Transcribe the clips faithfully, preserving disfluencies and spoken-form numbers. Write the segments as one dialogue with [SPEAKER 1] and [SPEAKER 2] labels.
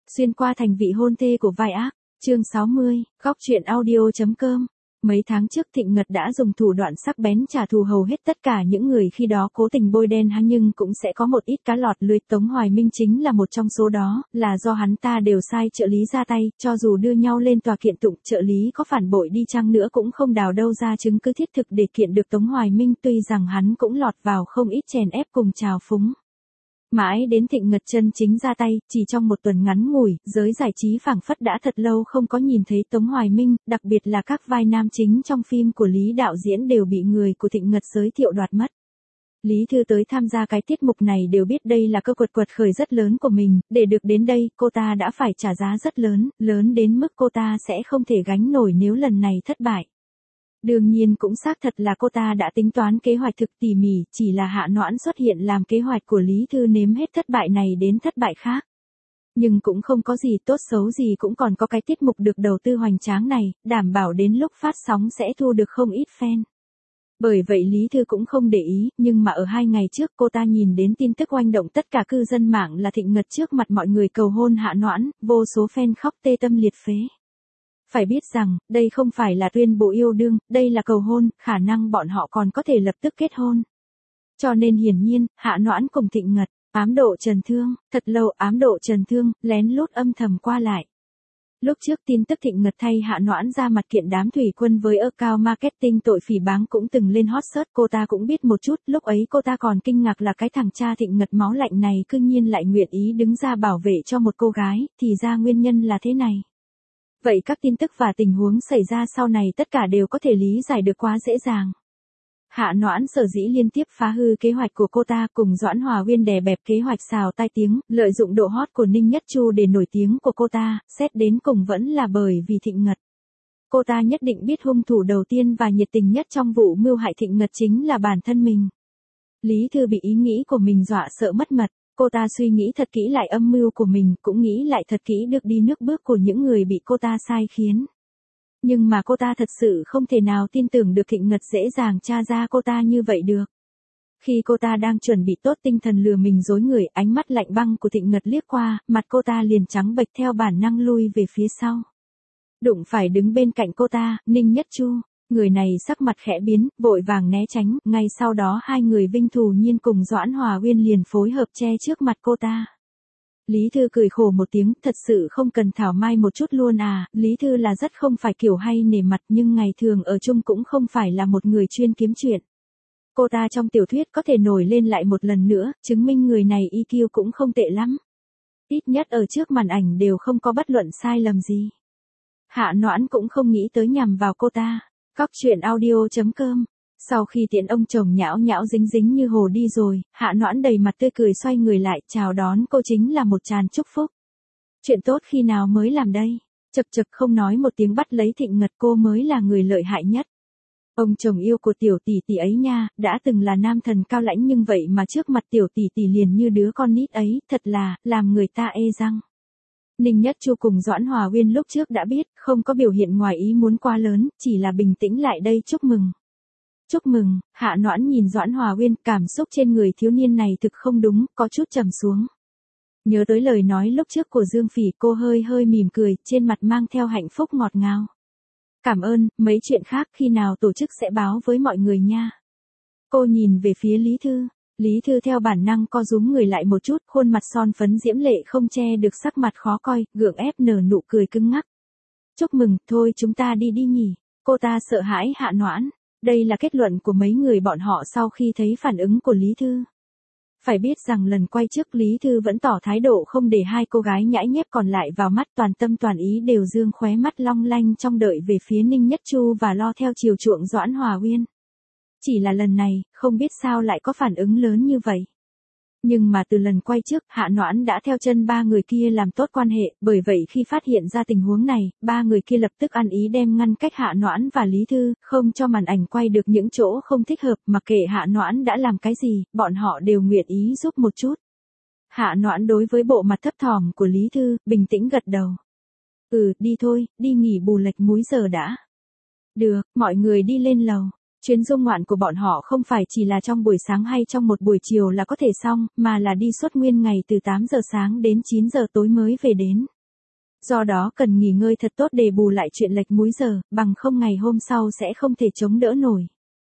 [SPEAKER 1] Xuyên qua thành vị hôn thê của vai ác, chương sáu mươi, góc truyện audio.com. Mấy tháng trước Thịnh Ngật đã dùng thủ đoạn sắc bén trả thù hầu hết tất cả những người khi đó cố tình bôi đen hắn, nhưng cũng sẽ có một ít cá lọt lưới. Tống Hoài Minh chính là một trong số đó, là do hắn ta đều sai trợ lý ra tay, cho dù đưa nhau lên tòa kiện tụng, trợ lý có phản bội đi chăng nữa cũng không đào đâu ra chứng cứ thiết thực để kiện được Tống Hoài Minh, tuy rằng hắn cũng lọt vào không ít chèn ép cùng trào phúng. Mãi đến Thịnh Ngật chân chính ra tay, chỉ trong một tuần ngắn ngủi, giới giải trí phảng phất đã thật lâu không có nhìn thấy Tống Hoài Minh, đặc biệt là các vai nam chính trong phim của Lý đạo diễn đều bị người của Thịnh Ngật giới thiệu đoạt mất. Lý Thư tới tham gia cái tiết mục này đều biết đây là cơ quật quật khởi rất lớn của mình, để được đến đây, cô ta đã phải trả giá rất lớn, lớn đến mức cô ta sẽ không thể gánh nổi nếu lần này thất bại. Đương nhiên cũng xác thật là cô ta đã tính toán kế hoạch thực tỉ mỉ, chỉ là Hạ Noãn xuất hiện làm kế hoạch của Lý Thư nếm hết thất bại này đến thất bại khác. Nhưng cũng không có gì tốt xấu gì, cũng còn có cái tiết mục được đầu tư hoành tráng này, đảm bảo đến lúc phát sóng sẽ thu được không ít fan. Bởi vậy Lý Thư cũng không để ý, nhưng mà ở hai ngày trước cô ta nhìn đến tin tức oanh động tất cả cư dân mạng là Thịnh Ngật trước mặt mọi người cầu hôn Hạ Noãn, vô số fan khóc tê tâm liệt phế. Phải biết rằng, đây không phải là tuyên bố yêu đương, đây là cầu hôn, khả năng bọn họ còn có thể lập tức kết hôn. Cho nên hiển nhiên, Hạ Noãn cùng Thịnh Ngật, ám độ trần thương, thật lâu ám độ trần thương, lén lút âm thầm qua lại. Lúc trước tin tức Thịnh Ngật thay Hạ Noãn ra mặt kiện đám thủy quân với account marketing tội phỉ báng cũng từng lên hot search, cô ta cũng biết một chút, lúc ấy cô ta còn kinh ngạc là cái thằng cha Thịnh Ngật máu lạnh này cư nhiên lại nguyện ý đứng ra bảo vệ cho một cô gái, thì ra nguyên nhân là thế này. Vậy các tin tức và tình huống xảy ra sau này tất cả đều có thể lý giải được quá dễ dàng. Hạ Noãn sở dĩ liên tiếp phá hư kế hoạch của cô ta cùng Doãn Hòa Uyên đè bẹp kế hoạch xào tai tiếng, lợi dụng độ hot của Ninh Nhất Chu để nổi tiếng của cô ta, xét đến cùng vẫn là bởi vì Thịnh Ngật. Cô ta nhất định biết hung thủ đầu tiên và nhiệt tình nhất trong vụ mưu hại Thịnh Ngật chính là bản thân mình. Lý Thư bị ý nghĩ của mình dọa sợ mất mật. Cô ta suy nghĩ thật kỹ lại âm mưu của mình, cũng nghĩ lại thật kỹ được đi nước bước của những người bị cô ta sai khiến. Nhưng mà cô ta thật sự không thể nào tin tưởng được Thịnh Ngật dễ dàng tra ra cô ta như vậy được. Khi cô ta đang chuẩn bị tốt tinh thần lừa mình dối người, ánh mắt lạnh băng của Thịnh Ngật liếc qua, mặt cô ta liền trắng bệch theo bản năng lui về phía sau. Đụng phải đứng bên cạnh cô ta, Ninh Nhất Chu. Người này sắc mặt khẽ biến, vội vàng né tránh, ngay sau đó hai người Vinh Thù Nhiên cùng Doãn Hòa Uyên liền phối hợp che trước mặt cô ta. Lý Thư cười khổ một tiếng, thật sự không cần thảo mai một chút luôn à, Lý Thư là rất không phải kiểu hay nể mặt, nhưng ngày thường ở chung cũng không phải là một người chuyên kiếm chuyện. Cô ta trong tiểu thuyết có thể nổi lên lại một lần nữa, chứng minh người này i kiu cũng không tệ lắm. Ít nhất ở trước màn ảnh đều không có bất luận sai lầm gì. Hạ Noãn cũng không nghĩ tới nhằm vào cô ta. Góc truyện audio.com. Sau khi tiễn ông chồng nhão nhão dính dính như hồ đi rồi, Hạ Noãn đầy mặt tươi cười xoay người lại, chào đón cô chính là một tràng chúc phúc. Chuyện tốt khi nào mới làm đây? Chật chật không nói một tiếng bắt lấy Thịnh Ngật, cô mới là người lợi hại nhất. Ông chồng yêu của tiểu tỷ tỷ ấy nha, đã từng là nam thần cao lãnh nhưng vậy mà trước mặt tiểu tỷ tỷ liền như đứa con nít ấy, thật là, làm người ta ê răng. Ninh Nhất Chu cùng Doãn Hòa Uyên lúc trước đã biết, không có biểu hiện ngoài ý muốn quá lớn, chỉ là bình tĩnh lại đây chúc mừng. Chúc mừng, Hạ Noãn nhìn Doãn Hòa Uyên, cảm xúc trên người thiếu niên này thực không đúng, có chút trầm xuống. Nhớ tới lời nói lúc trước của Dương Phỉ, cô hơi hơi mỉm cười, trên mặt mang theo hạnh phúc ngọt ngào. Cảm ơn, mấy chuyện khác khi nào tổ chức sẽ báo với mọi người nha. Cô nhìn về phía Lý Thư. Lý Thư theo bản năng co rúm người lại một chút, khuôn mặt son phấn diễm lệ không che được sắc mặt khó coi, gượng ép nở nụ cười cứng ngắc. Chúc mừng, thôi chúng ta đi đi nhỉ. Cô ta sợ hãi Hạ Noãn. Đây là kết luận của mấy người bọn họ sau khi thấy phản ứng của Lý Thư. Phải biết rằng lần quay trước Lý Thư vẫn tỏ thái độ không để hai cô gái nhãi nhép còn lại vào mắt, toàn tâm toàn ý đều dương khóe mắt long lanh trong đợi về phía Ninh Nhất Chu và lo theo chiều chuộng Doãn Hòa Uyên. Chỉ là lần này, không biết sao lại có phản ứng lớn như vậy. Nhưng mà từ lần quay trước, Hạ Noãn đã theo chân ba người kia làm tốt quan hệ, bởi vậy khi phát hiện ra tình huống này, ba người kia lập tức ăn ý đem ngăn cách Hạ Noãn và Lý Thư, không cho màn ảnh quay được những chỗ không thích hợp, mặc kệ Hạ Noãn đã làm cái gì, bọn họ đều nguyện ý giúp một chút. Hạ Noãn đối với bộ mặt thấp thỏm của Lý Thư, bình tĩnh gật đầu. Ừ, đi thôi, đi nghỉ bù lệch múi giờ đã. Được, mọi người đi lên lầu. Chuyến du ngoạn của bọn họ không phải chỉ là trong buổi sáng hay trong một buổi chiều là có thể xong, mà là đi suốt nguyên ngày từ tám giờ sáng đến chín giờ tối mới về đến. Do đó cần nghỉ ngơi thật tốt để bù lại chuyện lệch múi giờ, bằng không ngày hôm sau sẽ không thể chống đỡ nổi.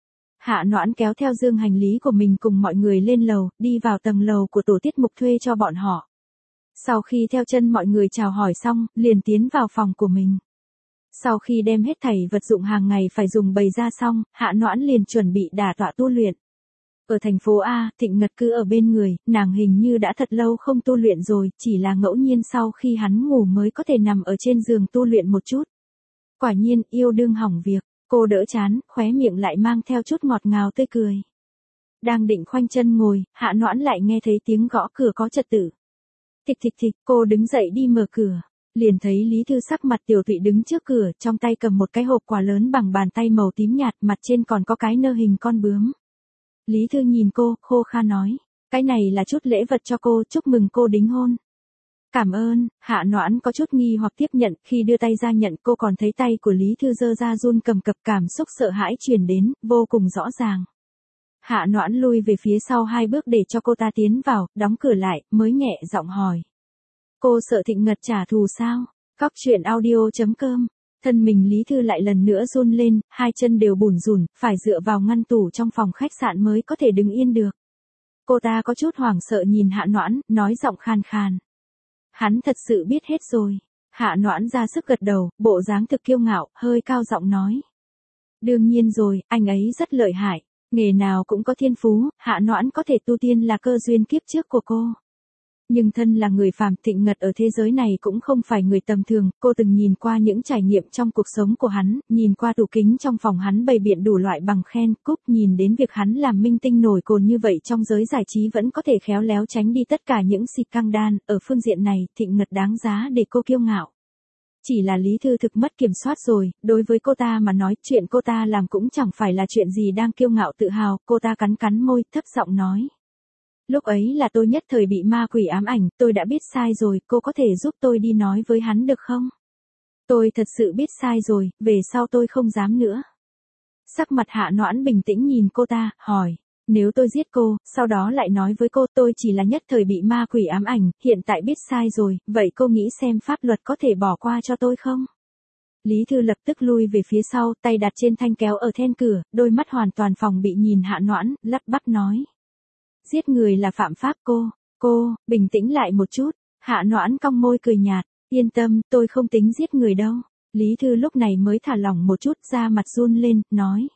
[SPEAKER 1] Hạ Noãn kéo theo dương hành lý của mình cùng mọi người lên lầu, đi vào tầng lầu của tổ tiết mục thuê cho bọn họ. Sau khi theo chân mọi người chào hỏi xong, liền tiến vào phòng của mình. Sau khi đem hết thảy vật dụng hàng ngày phải dùng bày ra xong, Hạ Noãn liền chuẩn bị đả tọa tu luyện. Ở thành phố A, Thịnh Ngật cứ ở bên người, nàng hình như đã thật lâu không tu luyện rồi, chỉ là ngẫu nhiên sau khi hắn ngủ mới có thể nằm ở trên giường tu luyện một chút. Quả nhiên, yêu đương hỏng việc, cô đỡ chán, khóe miệng lại mang theo chút ngọt ngào tươi cười. Đang định khoanh chân ngồi, Hạ Noãn lại nghe thấy tiếng gõ cửa có trật tự. Thịch thịch thịch, cô đứng dậy đi mở cửa. Liền thấy Lý Thư sắc mặt tiểu tụy đứng trước cửa, trong tay cầm một cái hộp quà lớn bằng bàn tay màu tím nhạt, mặt trên còn có cái nơ hình con bướm. Lý Thư nhìn cô, khô khan nói, cái này là chút lễ vật cho cô, chúc mừng cô đính hôn. Cảm ơn, Hạ Noãn có chút nghi hoặc tiếp nhận, khi đưa tay ra nhận cô còn thấy tay của Lý Thư giơ ra run cầm cập, cảm xúc sợ hãi truyền đến, vô cùng rõ ràng. Hạ Noãn lui về phía sau hai bước để cho cô ta tiến vào, đóng cửa lại, mới nhẹ giọng hỏi. Cô sợ Thịnh Ngật trả thù sao? Góc truyện audio chấm com. Thân mình Lý Thư lại lần nữa run lên, hai chân đều bủn rủn, phải dựa vào ngăn tủ trong phòng khách sạn mới có thể đứng yên được. Cô ta có chút hoảng sợ nhìn Hạ Noãn, nói giọng khan khan. Hắn thật sự biết hết rồi. Hạ Noãn ra sức gật đầu, bộ dáng thực kiêu ngạo, hơi cao giọng nói. Đương nhiên rồi, anh ấy rất lợi hại. Nghề nào cũng có thiên phú, Hạ Noãn có thể tu tiên là cơ duyên kiếp trước của cô. Nhưng thân là người phàm, Thịnh Ngật ở thế giới này cũng không phải người tầm thường, cô từng nhìn qua những trải nghiệm trong cuộc sống của hắn, nhìn qua tủ kính trong phòng hắn bày biện đủ loại bằng khen, cúp, nhìn đến việc hắn làm minh tinh nổi cồn như vậy trong giới giải trí vẫn có thể khéo léo tránh đi tất cả những xịt căng đan, ở phương diện này, Thịnh Ngật đáng giá để cô kiêu ngạo. Chỉ là Lý Thư thực mất kiểm soát rồi, đối với cô ta mà nói, chuyện cô ta làm cũng chẳng phải là chuyện gì đang kiêu ngạo tự hào, cô ta cắn cắn môi, thấp giọng nói. Lúc ấy là tôi nhất thời bị ma quỷ ám ảnh, tôi đã biết sai rồi, cô có thể giúp tôi đi nói với hắn được không? Tôi thật sự biết sai rồi, về sau tôi không dám nữa. Sắc mặt Hạ Noãn bình tĩnh nhìn cô ta, hỏi, nếu tôi giết cô, sau đó lại nói với cô tôi chỉ là nhất thời bị ma quỷ ám ảnh, hiện tại biết sai rồi, vậy cô nghĩ xem pháp luật có thể bỏ qua cho tôi không? Lý Thư lập tức lui về phía sau, tay đặt trên thanh kéo ở then cửa, đôi mắt hoàn toàn phòng bị nhìn Hạ Noãn, lắp bắp nói. Giết người là phạm pháp cô, cô, bình tĩnh lại một chút, Hạ Noãn cong môi cười nhạt, yên tâm, tôi không tính giết người đâu. Lý Thư lúc này mới thả lỏng một chút, ra mặt run lên, nói.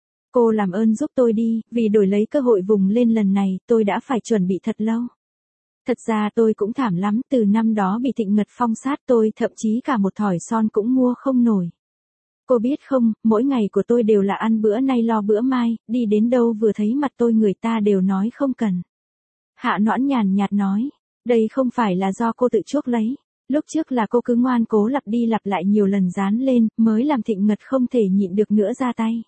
[SPEAKER 1] Cô làm ơn giúp tôi đi, vì đổi lấy cơ hội vùng lên lần này, tôi đã phải chuẩn bị thật lâu. Thật ra tôi cũng thảm lắm, từ năm đó bị Thịnh Ngật phong sát tôi thậm chí cả một thỏi son cũng mua không nổi. Cô biết không, mỗi ngày của tôi đều là ăn bữa nay lo bữa mai, đi đến đâu vừa thấy mặt tôi người ta đều nói không cần. Hạ Noãn nhàn nhạt nói, đây không phải là do cô tự chuốc lấy. Lúc trước là cô cứ ngoan cố lặp đi lặp lại nhiều lần dán lên, mới làm Thịnh Ngật không thể nhịn được nữa ra tay.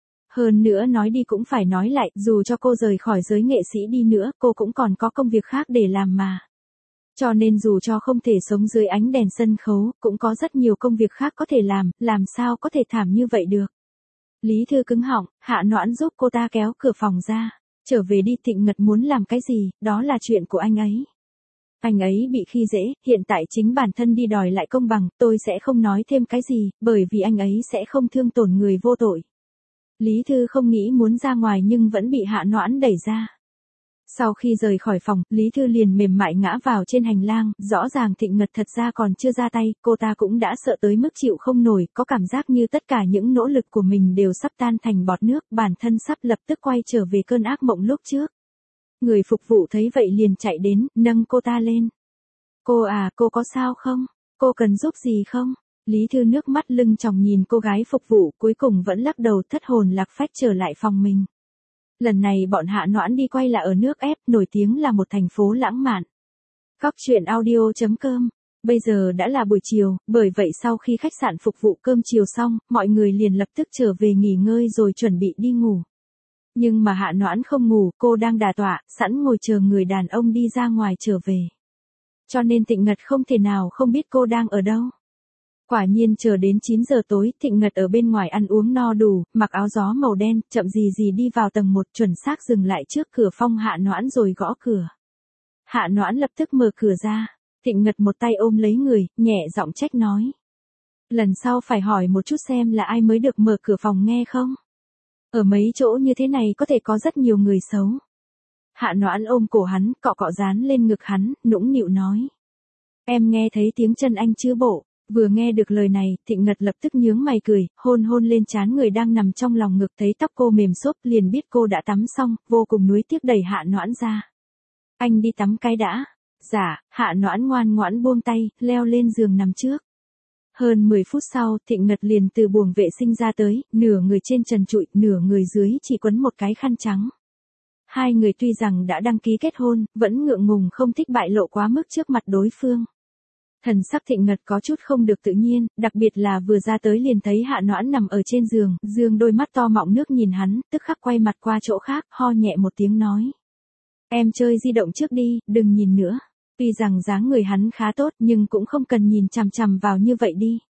[SPEAKER 1] Hơn nữa nói đi cũng phải nói lại, dù cho cô rời khỏi giới nghệ sĩ đi nữa, cô cũng còn có công việc khác để làm mà. Cho nên dù cho không thể sống dưới ánh đèn sân khấu, cũng có rất nhiều công việc khác có thể làm, làm sao có thể thảm như vậy được. Lý Thư cứng họng, Hạ Noãn giúp cô ta kéo cửa phòng ra. Trở về đi, Thịnh Ngật muốn làm cái gì, đó là chuyện của anh ấy. Anh ấy bị khi dễ, hiện tại chính bản thân đi đòi lại công bằng, tôi sẽ không nói thêm cái gì, bởi vì anh ấy sẽ không thương tổn người vô tội. Lý Thư không nghĩ muốn ra ngoài nhưng vẫn bị Hạ Noãn đẩy ra. Sau khi rời khỏi phòng, Lý Thư liền mềm mại ngã vào trên hành lang, rõ ràng Thịnh Ngật thật ra còn chưa ra tay, cô ta cũng đã sợ tới mức chịu không nổi, có cảm giác như tất cả những nỗ lực của mình đều sắp tan thành bọt nước, bản thân sắp lập tức quay trở về cơn ác mộng lúc trước. Người phục vụ thấy vậy liền chạy đến, nâng cô ta lên. Cô à, cô có sao không? Cô cần giúp gì không? Lý Thư nước mắt lưng tròng nhìn cô gái phục vụ, cuối cùng vẫn lắc đầu thất hồn lạc phách trở lại phòng mình. Lần này bọn Hạ Noãn đi quay là ở nước ép, nổi tiếng là một thành phố lãng mạn. Góc truyện audio chấm com. Bây giờ đã là buổi chiều, bởi vậy sau khi khách sạn phục vụ cơm chiều xong, mọi người liền lập tức trở về nghỉ ngơi rồi chuẩn bị đi ngủ. Nhưng mà Hạ Noãn không ngủ, cô đang đả tọa, sẵn ngồi chờ người đàn ông đi ra ngoài trở về. Cho nên Thịnh Ngật không thể nào không biết cô đang ở đâu. Quả nhiên chờ đến chín giờ tối, Thịnh Ngật ở bên ngoài ăn uống no đủ, mặc áo gió màu đen, chậm gì gì đi vào tầng một, chuẩn xác dừng lại trước cửa phòng Hạ Noãn rồi gõ cửa. Hạ Noãn lập tức mở cửa ra. Thịnh Ngật một tay ôm lấy người, nhẹ giọng trách nói. Lần sau phải hỏi một chút xem là ai mới được mở cửa phòng nghe không? Ở mấy chỗ như thế này có thể có rất nhiều người xấu. Hạ Noãn ôm cổ hắn, cọ cọ dán lên ngực hắn, nũng nịu nói. Em nghe thấy tiếng chân anh chưa bộ. Vừa nghe được lời này, Thịnh Ngật lập tức nhướng mày cười, hôn hôn lên trán người đang nằm trong lòng ngực, thấy tóc cô mềm xốp liền biết cô đã tắm xong, vô cùng nuối tiếc đẩy Hạ Noãn ra. Anh đi tắm cái đã. Dạ, Hạ Noãn ngoan ngoãn buông tay, leo lên giường nằm trước. Hơn mười phút sau, Thịnh Ngật liền từ buồng vệ sinh ra tới, nửa người trên trần trụi, nửa người dưới chỉ quấn một cái khăn trắng. Hai người tuy rằng đã đăng ký kết hôn, vẫn ngượng ngùng không thích bại lộ quá mức trước mặt đối phương. Thần sắc Thịnh Ngật có chút không được tự nhiên, đặc biệt là vừa ra tới liền thấy Hạ Noãn nằm ở trên giường, dương đôi mắt to mọng nước nhìn hắn, tức khắc quay mặt qua chỗ khác, ho nhẹ một tiếng nói. Em chơi di động trước đi, đừng nhìn nữa. Tuy rằng dáng người hắn khá tốt nhưng cũng không cần nhìn chằm chằm vào như vậy đi.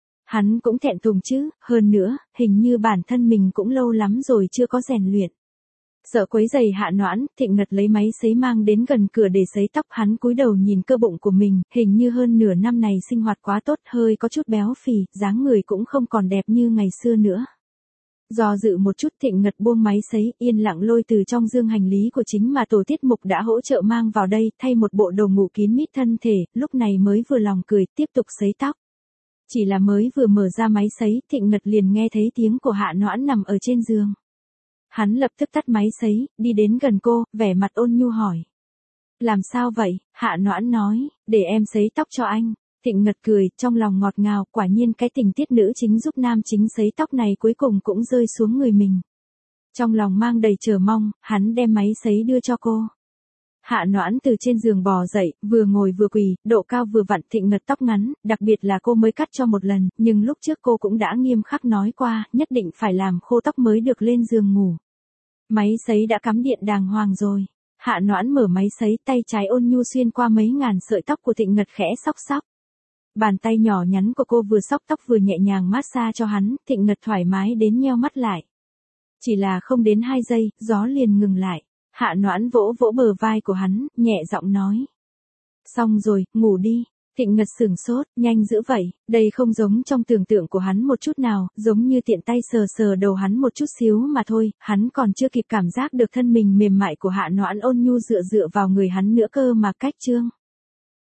[SPEAKER 1] Hắn cũng thẹn thùng chứ, hơn nữa, hình như bản thân mình cũng lâu lắm rồi chưa có rèn luyện. Sợ quấy giày Hạ Noãn, Thịnh Ngật lấy máy sấy mang đến gần cửa để sấy tóc, hắn cúi đầu nhìn cơ bụng của mình, hình như hơn nửa năm này sinh hoạt quá tốt, hơi có chút béo phì, dáng người cũng không còn đẹp như ngày xưa nữa. Do dự một chút, Thịnh Ngật buông máy sấy, yên lặng lôi từ trong dương hành lý của chính mà tổ tiết mục đã hỗ trợ mang vào đây, thay một bộ đồ ngủ kín mít thân thể, lúc này mới vừa lòng cười, tiếp tục sấy tóc. Chỉ là mới vừa mở ra máy sấy, Thịnh Ngật liền nghe thấy tiếng của Hạ Noãn nằm ở trên giường. Hắn lập tức tắt máy sấy, đi đến gần cô, vẻ mặt ôn nhu hỏi. Làm sao vậy? Hạ Noãn nói, để em sấy tóc cho anh. Thịnh Ngật cười, trong lòng ngọt ngào, quả nhiên cái tình tiết nữ chính giúp nam chính sấy tóc này cuối cùng cũng rơi xuống người mình. Trong lòng mang đầy chờ mong, hắn đem máy sấy đưa cho cô. Hạ Noãn từ trên giường bò dậy, vừa ngồi vừa quỳ, độ cao vừa vặn. Thịnh Ngật tóc ngắn, đặc biệt là cô mới cắt cho một lần, nhưng lúc trước cô cũng đã nghiêm khắc nói qua, nhất định phải làm khô tóc mới được lên giường ngủ. Máy sấy đã cắm điện đàng hoàng rồi. Hạ Noãn mở máy sấy, tay trái ôn nhu xuyên qua mấy ngàn sợi tóc của Thịnh Ngật khẽ xóc xóc. Bàn tay nhỏ nhắn của cô vừa xóc tóc vừa nhẹ nhàng massage cho hắn, Thịnh Ngật thoải mái đến nheo mắt lại. Chỉ là không đến hai giây, gió liền ngừng lại. Hạ Noãn vỗ vỗ bờ vai của hắn, nhẹ giọng nói. Xong rồi, ngủ đi. Thịnh Ngật sửng sốt, nhanh dữ vậy, đây không giống trong tưởng tượng của hắn một chút nào, giống như tiện tay sờ sờ đầu hắn một chút xíu mà thôi, hắn còn chưa kịp cảm giác được thân mình mềm mại của Hạ Noãn ôn nhu dựa dựa vào người hắn nữa cơ mà. Cách chương